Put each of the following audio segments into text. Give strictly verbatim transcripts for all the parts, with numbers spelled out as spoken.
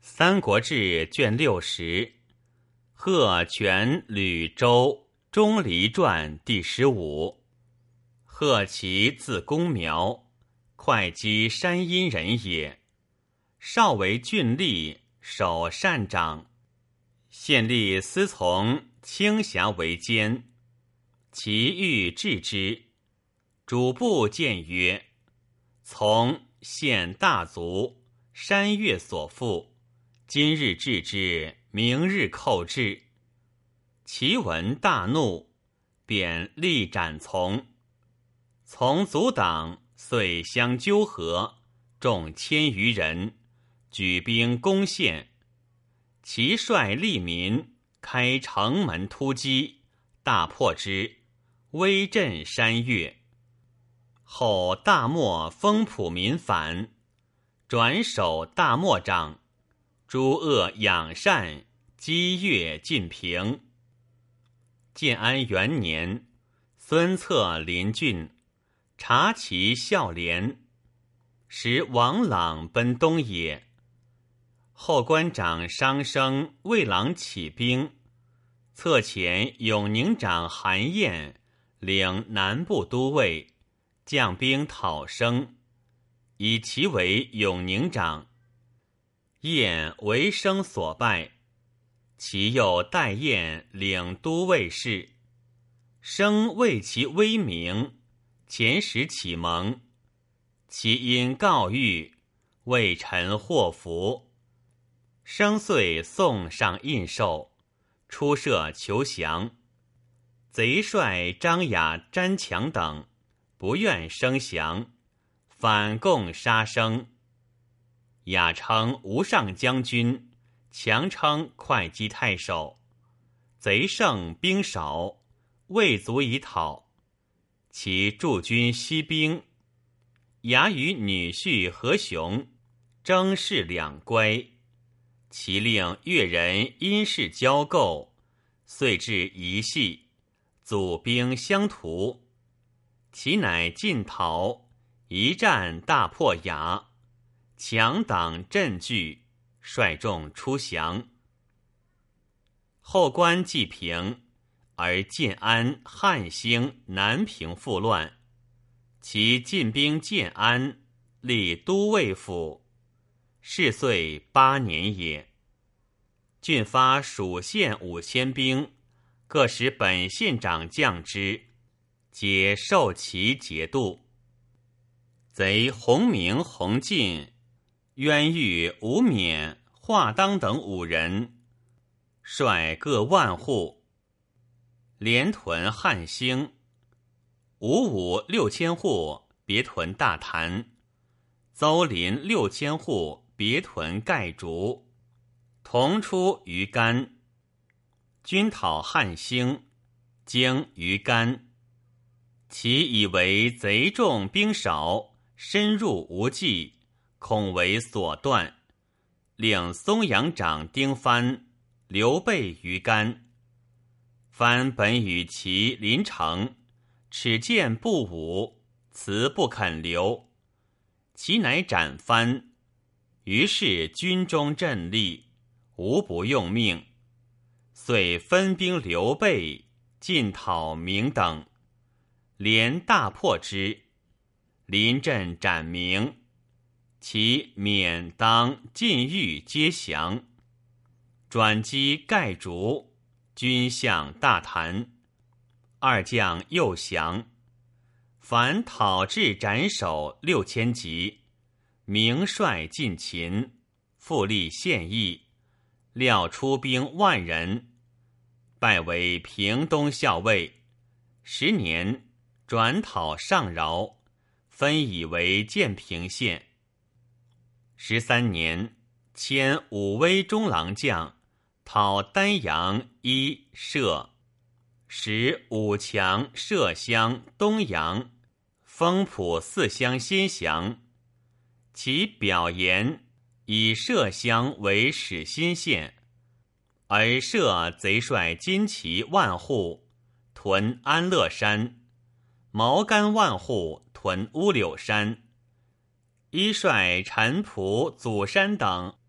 三国志卷六十，贺全吕州钟离传第十五。贺齐字公苗，会稽山阴人也。少为郡吏，守善长。县吏司从卿侠为监。其欲治之，主簿谏曰：从县大族，山岳所负。今日治之，明日寇之。其闻大怒，便力斩从。从阻挡，遂相纠合，众千余人，举兵攻县。其率吏民开城门突击，大破之，威震山岳。后大漠封普民反，转守大漠长。诸恶养善，积越尽平。建安元年，孙策临郡，察其孝廉。时王朗奔东野。后官长商生魏朗起兵，策遣永宁长韩彦领南部都尉，将兵讨生，以其为永宁长。晏为生所败，其又代晏领都尉事。生为其威名，遣使启蒙。其因告谕，为臣获服。生遂送上印绶，出舍求降。贼帅张雅、詹强等不愿生降，反共杀生。雅称吴上将军，强称会稽太守。贼胜兵少，未足以讨。其驻军息兵。雅与女婿何雄争势两乖。其令越人因事交构，遂至一系，阻兵相屠。其乃进逃，一战大破雅。强党震惧，率众出降。后官既平，而建安、汉兴、南平复乱。其进兵建安，立都尉府，是岁八年也。郡发属县五千兵，各使本县长将之，皆受其节度。贼洪明、洪进、渊玉、吴冕、华当等五人，率各万户，连屯汉兴。吴武六千户，别屯大潭。邹林六千户，别屯盖竹。同出于干。军讨汉兴，经于干。其以为贼众兵少，深入无计，恐为所断，令松阳长丁藩留备于干。藩本与其临城，耻见不武，辞不肯留。其乃斩藩，于是军中震栗，无不用命。遂分兵留备，进讨明等，连大破之。临阵斩明，其免当晋豫皆降。转击盖竹，军向大潭。二将又降。凡讨至斩首六千级。明率进秦，复立县邑，料出兵万人，拜为平东校尉。十年，转讨上饶，分以为建平县。十三年，迁武威中郎将，讨丹阳、伊、歙，使武强、歙乡、东阳、丰浦四乡先降。其表言以歙乡为始新县，而歙贼率金骑万户屯安乐山，毛干万户屯乌柳山。一率陈仆、祖山等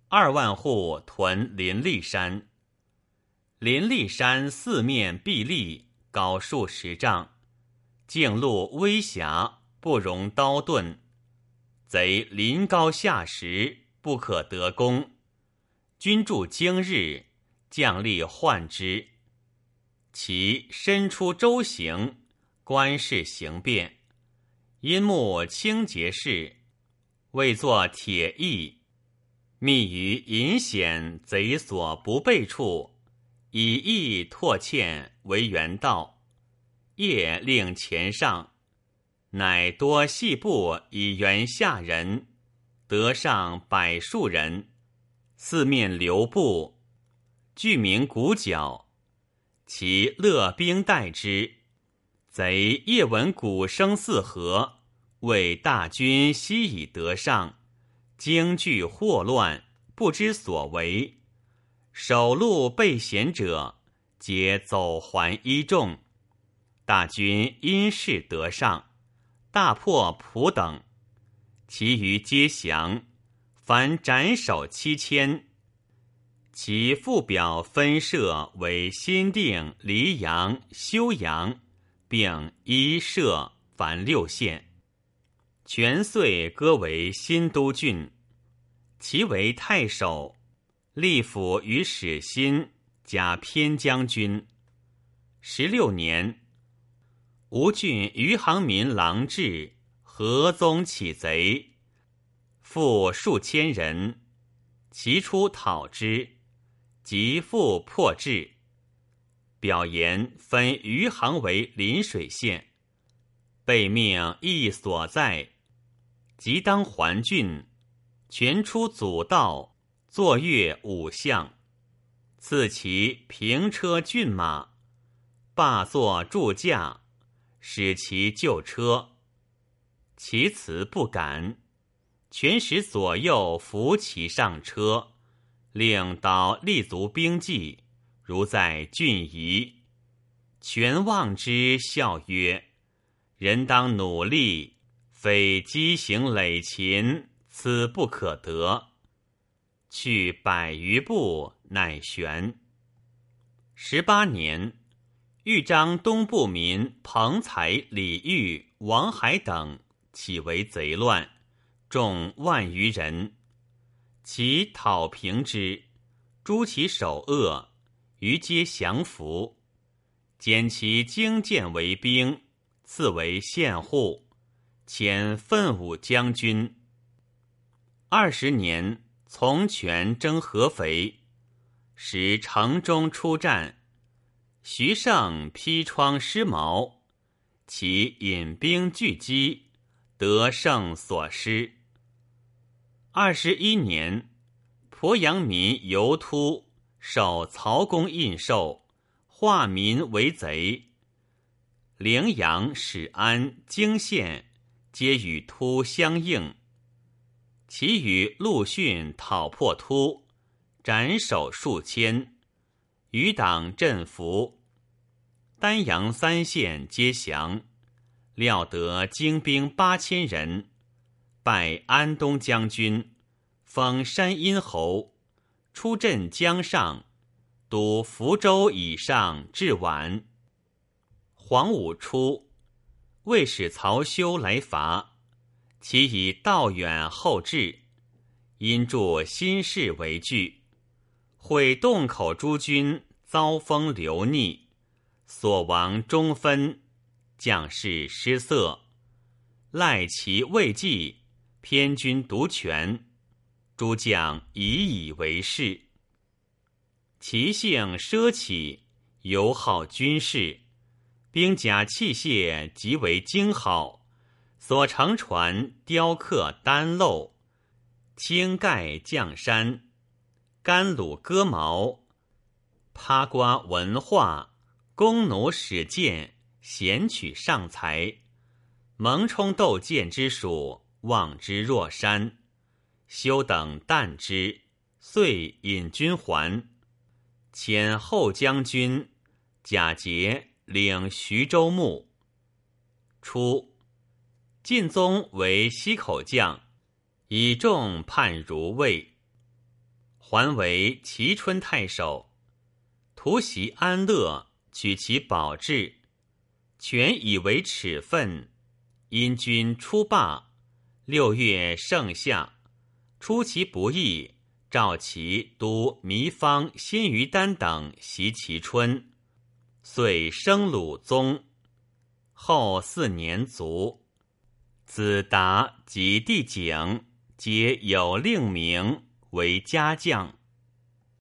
二万户屯林立山。林立山四面壁立，高数十丈，径路微狭，不容刀盾。贼临高下石，不可得攻。军驻经日，将吏患之。其身出舟行，官事行变。因慕清节事，为作铁翼，密于隐险贼所不备处，以义拓堑为原道。夜令前上，乃多细部以援下人，得上百数人。四面留步，具名鼓角。其勒兵待之，贼夜闻鼓声四合，谓大军悉已得上，惊惧祸乱，不知所为。守路备险者，皆走还依众。大军因势得上，大破蒲等，其余皆降，凡斩首七千。其副表分社为新定、黎阳、休阳，并一社，凡六县。全岁割为新都郡。其为太守，吏府与始新，加偏将军。十六年，吴郡余杭民郎志合宗起贼，复数千人，其出讨之，即复破至。表言分余杭为临水县，被命役所在，即当还郡，全出祖道，坐阅五相，赐其平车骏马，罢作助驾，使其就车。其辞不敢，全使左右扶其上车，令导立足兵计，如在郡夷。全望之，笑曰：人当努力，非积行累勤，此不可得。去百余步，乃旋。十八年，豫章东部民彭才、李煜、王海等起为贼乱，众万余人。其讨平之，诛其首恶，余皆降服。减其精剑为兵，赐为县户，迁奋武将军。二十年，从权征合肥，使城中出战。徐盛披疮失矛，其引兵拒击，得胜所失。二十一年，鄱阳民游突受曹公印绶，化民为贼。陵阳、始安、泾县皆与突相应。其与陆逊讨破突，斩首数千，余党振服。丹阳三县皆降，料得精兵八千人，拜安东将军，封山阴侯，出镇江上，督福州以上至皖。黄武初，魏使曹休来伐，其以道远后至，因助新市为据，会洞口诸军遭风流逆，所亡中分，将士失色，赖其未继，偏军独权，诸将以以为事。其性奢侈，尤好军事，兵甲器械极为精好，所乘船雕刻丹漏，青盖绛山，甘鲁割毛，趴瓜文化，弓弩使箭，衔取上才。蒙冲斗箭之属，望之若山。休等啖之，遂引军还。遣后将军贾节领徐州牧。初，晋宗为西口将，以众叛如魏。 还为齐春太守。突袭安乐，取其宝志，权以为耻分。因君出罢，六月盛夏，出其不意，召其督糜芳、辛于丹等袭齐春，遂生鲁宗。后四年卒。子达及弟景皆有令名，为家将。